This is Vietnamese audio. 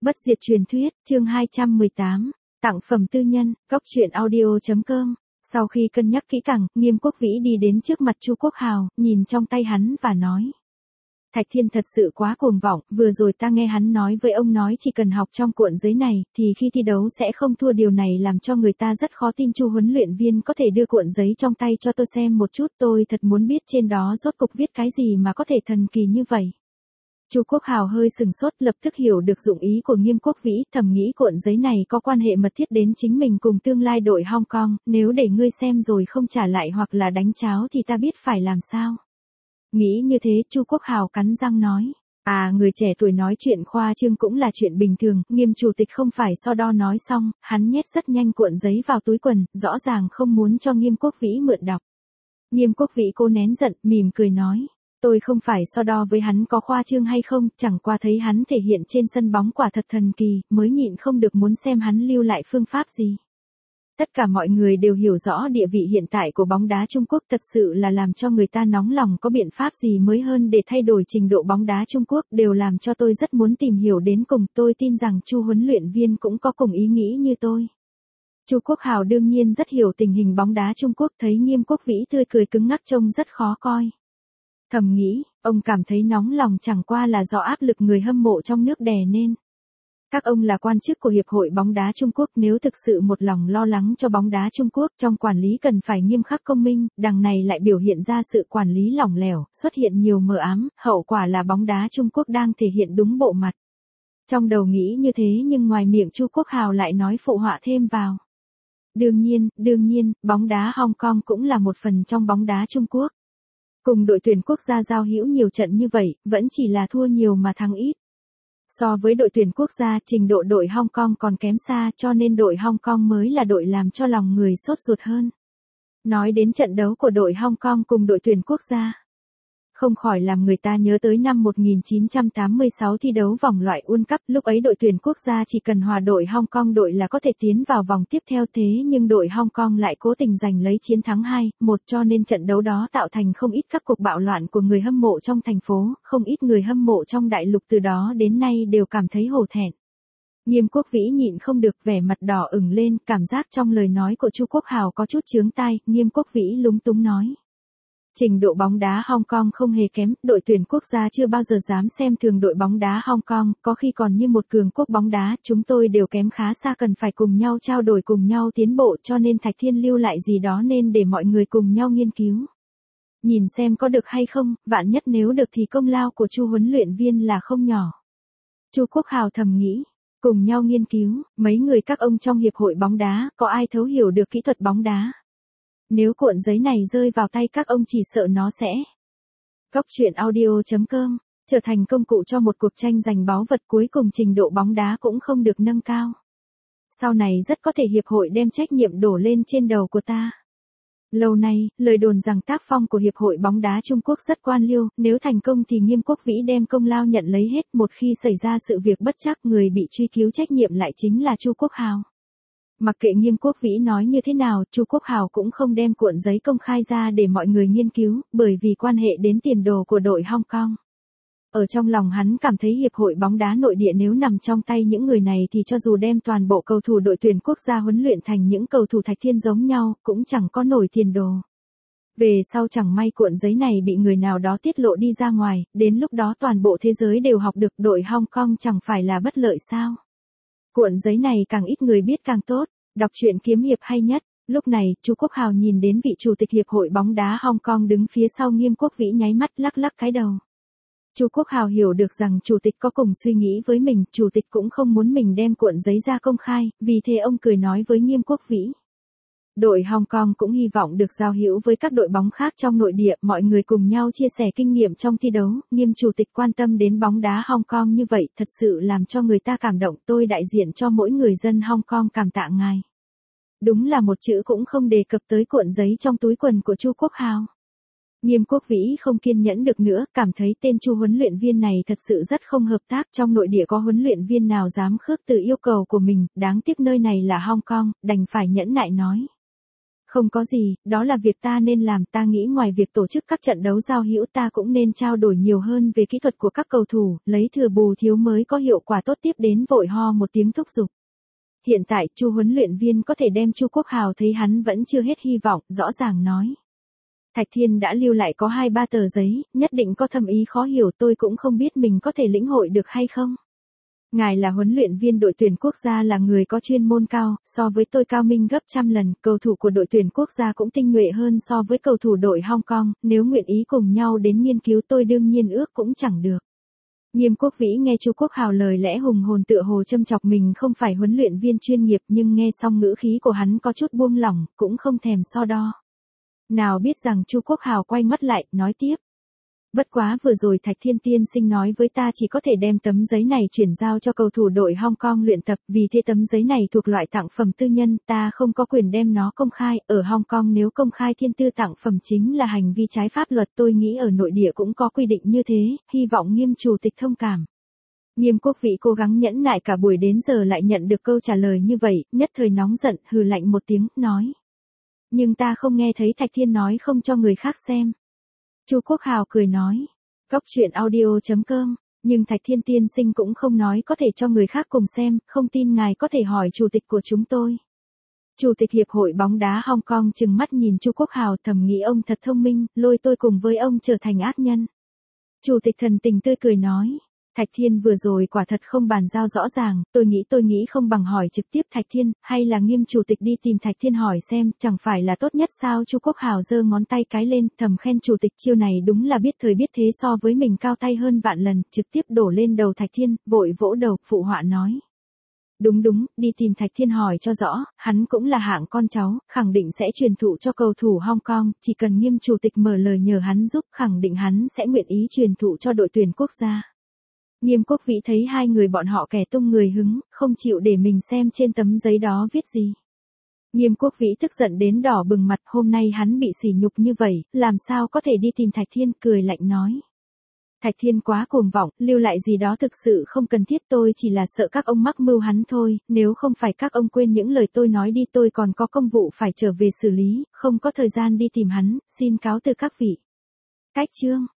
Bất diệt truyền thuyết, chương 218, tặng phẩm tư nhân, góc truyện audio.com. Sau khi cân nhắc kỹ càng, Nghiêm Quốc Vĩ đi đến trước mặt Chu Quốc Hào, nhìn trong tay hắn và nói. Thạch Thiên thật sự quá cuồng vọng, vừa rồi ta nghe hắn nói với ông nói chỉ cần học trong cuộn giấy này, thì khi thi đấu sẽ không thua, điều này làm cho người ta rất khó tin. Chu huấn luyện viên có thể đưa cuộn giấy trong tay cho tôi xem một chút, tôi thật muốn biết trên đó rốt cục viết cái gì mà có thể thần kỳ như vậy. Chu Quốc Hào hơi sừng sốt, lập tức hiểu được dụng ý của Nghiêm Quốc Vĩ, thầm nghĩ cuộn giấy này có quan hệ mật thiết đến chính mình cùng tương lai đội Hong Kong, nếu để ngươi xem rồi không trả lại hoặc là đánh cháo thì ta biết phải làm sao. Nghĩ như thế, Chu Quốc Hào cắn răng nói. Người trẻ tuổi nói chuyện khoa trương cũng là chuyện bình thường, Nghiêm chủ tịch không phải so đo. Nói xong, hắn nhét rất nhanh cuộn giấy vào túi quần, rõ ràng không muốn cho Nghiêm Quốc Vĩ mượn đọc. Nghiêm Quốc Vĩ cố nén giận, mỉm cười nói. Tôi không phải so đo với hắn có khoa trương hay không, chẳng qua thấy hắn thể hiện trên sân bóng quả thật thần kỳ, mới nhịn không được muốn xem hắn lưu lại phương pháp gì. Tất cả mọi người đều hiểu rõ địa vị hiện tại của bóng đá Trung Quốc, thật sự là làm cho người ta nóng lòng, có biện pháp gì mới hơn để thay đổi trình độ bóng đá Trung Quốc, đều làm cho tôi rất muốn tìm hiểu đến cùng. Tôi tin rằng Chu huấn luyện viên cũng có cùng ý nghĩ như tôi. Chu Quốc Hào đương nhiên rất hiểu tình hình bóng đá Trung Quốc, thấy Nghiêm Quốc Vĩ tươi cười cứng ngắc trông rất khó coi. Thầm nghĩ, ông cảm thấy nóng lòng chẳng qua là do áp lực người hâm mộ trong nước đè nên. Các ông là quan chức của Hiệp hội bóng đá Trung Quốc, nếu thực sự một lòng lo lắng cho bóng đá Trung Quốc, trong quản lý cần phải nghiêm khắc công minh, đằng này lại biểu hiện ra sự quản lý lỏng lẻo, xuất hiện nhiều mờ ám, hậu quả là bóng đá Trung Quốc đang thể hiện đúng bộ mặt. Trong đầu nghĩ như thế nhưng ngoài miệng Chu Quốc Hào lại nói phụ họa thêm vào. Đương nhiên, bóng đá Hong Kong cũng là một phần trong bóng đá Trung Quốc. Cùng đội tuyển quốc gia giao hữu nhiều trận như vậy, vẫn chỉ là thua nhiều mà thắng ít. So với đội tuyển quốc gia, trình độ đội Hong Kong còn kém xa, cho nên đội Hong Kong mới là đội làm cho lòng người sốt ruột hơn. Nói đến trận đấu của đội Hong Kong cùng đội tuyển quốc gia, không khỏi làm người ta nhớ tới năm 1986 thi đấu vòng loại World Cup, lúc ấy đội tuyển quốc gia chỉ cần hòa đội Hong Kong đội là có thể tiến vào vòng tiếp theo, thế nhưng đội Hong Kong lại cố tình giành lấy chiến thắng 2-1, cho nên trận đấu đó tạo thành không ít các cuộc bạo loạn của người hâm mộ trong thành phố, không ít người hâm mộ trong đại lục từ đó đến nay đều cảm thấy hổ thẹn. Nghiêm Quốc Vĩ nhịn không được, vẻ mặt đỏ ửng lên, cảm giác trong lời nói của Chu Quốc Hào có chút chướng tai. Nghiêm Quốc Vĩ lúng túng nói. Trình độ bóng đá Hong Kong không hề kém, đội tuyển quốc gia chưa bao giờ dám xem thường đội bóng đá Hong Kong, có khi còn như một cường quốc bóng đá, chúng tôi đều kém khá xa, cần phải cùng nhau trao đổi, cùng nhau tiến bộ, cho nên Thạch Thiên lưu lại gì đó nên để mọi người cùng nhau nghiên cứu. Nhìn xem có được hay không, vạn nhất nếu được thì công lao của Chu huấn luyện viên là không nhỏ. Chu Quốc Hào thầm nghĩ, cùng nhau nghiên cứu, mấy người các ông trong hiệp hội bóng đá, có ai thấu hiểu được kỹ thuật bóng đá? Nếu cuộn giấy này rơi vào tay các ông chỉ sợ nó sẽ. Góc truyện audio.com, trở thành công cụ cho một cuộc tranh giành báu vật, cuối cùng trình độ bóng đá cũng không được nâng cao. Sau này rất có thể hiệp hội đem trách nhiệm đổ lên trên đầu của ta. Lâu nay, lời đồn rằng tác phong của Hiệp hội bóng đá Trung Quốc rất quan liêu, nếu thành công thì Nghiêm Quốc Vĩ đem công lao nhận lấy hết, một khi xảy ra sự việc bất trắc người bị truy cứu trách nhiệm lại chính là Chu Quốc Hào. Mặc kệ Nghiêm Quốc Vĩ nói như thế nào, Chu Quốc Hào cũng không đem cuộn giấy công khai ra để mọi người nghiên cứu, bởi vì quan hệ đến tiền đồ của đội Hong Kong. Ở trong lòng hắn cảm thấy hiệp hội bóng đá nội địa nếu nằm trong tay những người này thì cho dù đem toàn bộ cầu thủ đội tuyển quốc gia huấn luyện thành những cầu thủ Thạch Thiên giống nhau, cũng chẳng có nổi tiền đồ. Về sau chẳng may cuộn giấy này bị người nào đó tiết lộ đi ra ngoài, đến lúc đó toàn bộ thế giới đều học được đội Hong Kong, chẳng phải là bất lợi sao? Cuộn giấy này càng ít người biết càng tốt, đọc truyện kiếm hiệp hay nhất. Lúc này, Chu Quốc Hào nhìn đến vị chủ tịch hiệp hội bóng đá Hong Kong đứng phía sau Nghiêm Quốc Vĩ, nháy mắt lắc lắc cái đầu. Chu Quốc Hào hiểu được rằng chủ tịch có cùng suy nghĩ với mình, chủ tịch cũng không muốn mình đem cuộn giấy ra công khai, vì thế ông cười nói với Nghiêm Quốc Vĩ. Đội Hong Kong cũng hy vọng được giao hữu với các đội bóng khác trong nội địa, mọi người cùng nhau chia sẻ kinh nghiệm trong thi đấu. Nghiêm chủ tịch quan tâm đến bóng đá Hong Kong như vậy, thật sự làm cho người ta cảm động, tôi đại diện cho mỗi người dân Hong Kong cảm tạ ngài. Đúng là một chữ cũng không đề cập tới cuộn giấy trong túi quần của Chu Quốc Hào. Nghiêm Quốc Vĩ không kiên nhẫn được nữa, cảm thấy tên Chu huấn luyện viên này thật sự rất không hợp tác, trong nội địa có huấn luyện viên nào dám khước từ yêu cầu của mình, đáng tiếc nơi này là Hong Kong, đành phải nhẫn nại nói. Không có gì, đó là việc ta nên làm, ta nghĩ ngoài việc tổ chức các trận đấu giao hữu ta cũng nên trao đổi nhiều hơn về kỹ thuật của các cầu thủ, lấy thừa bù thiếu mới có hiệu quả tốt tiếp đến vội ho một tiếng thúc giục. Hiện tại, Chu huấn luyện viên có thể đem Chu Quốc Hào thấy hắn vẫn chưa hết hy vọng, rõ ràng nói. Thạch Thiên đã lưu lại có 2-3 tờ giấy, nhất định có thâm ý khó hiểu, tôi cũng không biết mình có thể lĩnh hội được hay không. Ngài là huấn luyện viên đội tuyển quốc gia, là người có chuyên môn cao, so với tôi cao minh gấp trăm lần, cầu thủ của đội tuyển quốc gia cũng tinh nhuệ hơn so với cầu thủ đội Hong Kong, nếu nguyện ý cùng nhau đến nghiên cứu tôi đương nhiên ước cũng chẳng được. Nghiêm Quốc Vĩ nghe Chu Quốc Hào lời lẽ hùng hồn tựa hồ châm chọc mình không phải huấn luyện viên chuyên nghiệp, nhưng nghe xong ngữ khí của hắn có chút buông lỏng, cũng không thèm so đo. Nào biết rằng Chu Quốc Hào quay mắt lại, nói tiếp. Bất quá vừa rồi Thạch Thiên tiên sinh nói với ta chỉ có thể đem tấm giấy này chuyển giao cho cầu thủ đội Hong Kong luyện tập, vì thế tấm giấy này thuộc loại tặng phẩm tư nhân, ta không có quyền đem nó công khai, ở Hong Kong nếu công khai thiên tư tặng phẩm chính là hành vi trái pháp luật, tôi nghĩ ở nội địa cũng có quy định như thế, hy vọng Nghiêm chủ tịch thông cảm. Nghiêm Quốc Vĩ cố gắng nhẫn nại cả buổi đến giờ lại nhận được câu trả lời như vậy, nhất thời nóng giận, hừ lạnh một tiếng, nói. Nhưng ta không nghe thấy Thạch Thiên nói không cho người khác xem. Chu Quốc Hào cười nói. Cóc truyện audio.com, nhưng Thạch Thiên tiên sinh cũng không nói có thể cho người khác cùng xem, không tin ngài có thể hỏi chủ tịch của chúng tôi. Chủ tịch Hiệp hội bóng đá Hong Kong trừng mắt nhìn Chu Quốc Hào, thầm nghĩ ông thật thông minh, lôi tôi cùng với ông trở thành ác nhân. Chủ tịch thần tình tươi cười nói. Thạch Thiên vừa rồi quả thật không bàn giao rõ ràng, tôi nghĩ không bằng hỏi trực tiếp Thạch Thiên, hay là Nghiêm chủ tịch đi tìm Thạch Thiên hỏi xem, chẳng phải là tốt nhất sao? Chu Quốc Hào giơ ngón tay cái lên, thầm khen chủ tịch chiêu này đúng là biết thời biết thế, so với mình cao tay hơn vạn lần, trực tiếp đổ lên đầu Thạch Thiên, vội vỗ đầu, phụ họa nói. Đúng, đi tìm Thạch Thiên hỏi cho rõ, hắn cũng là hạng con cháu, khẳng định sẽ truyền thụ cho cầu thủ Hong Kong, chỉ cần Nghiêm chủ tịch mở lời nhờ hắn giúp, khẳng định hắn sẽ nguyện ý truyền thụ cho đội tuyển quốc gia. Nghiêm Quốc Vĩ thấy hai người bọn họ kẻ tung người hứng, không chịu để mình xem trên tấm giấy đó viết gì. Nghiêm Quốc Vĩ tức giận đến đỏ bừng mặt, hôm nay hắn bị sỉ nhục như vậy, làm sao có thể đi tìm Thạch Thiên, cười lạnh nói. Thạch Thiên quá cuồng vọng, lưu lại gì đó thực sự không cần thiết, tôi chỉ là sợ các ông mắc mưu hắn thôi, nếu không phải các ông quên những lời tôi nói đi, tôi còn có công vụ phải trở về xử lý, không có thời gian đi tìm hắn, xin cáo từ các vị. Cách chương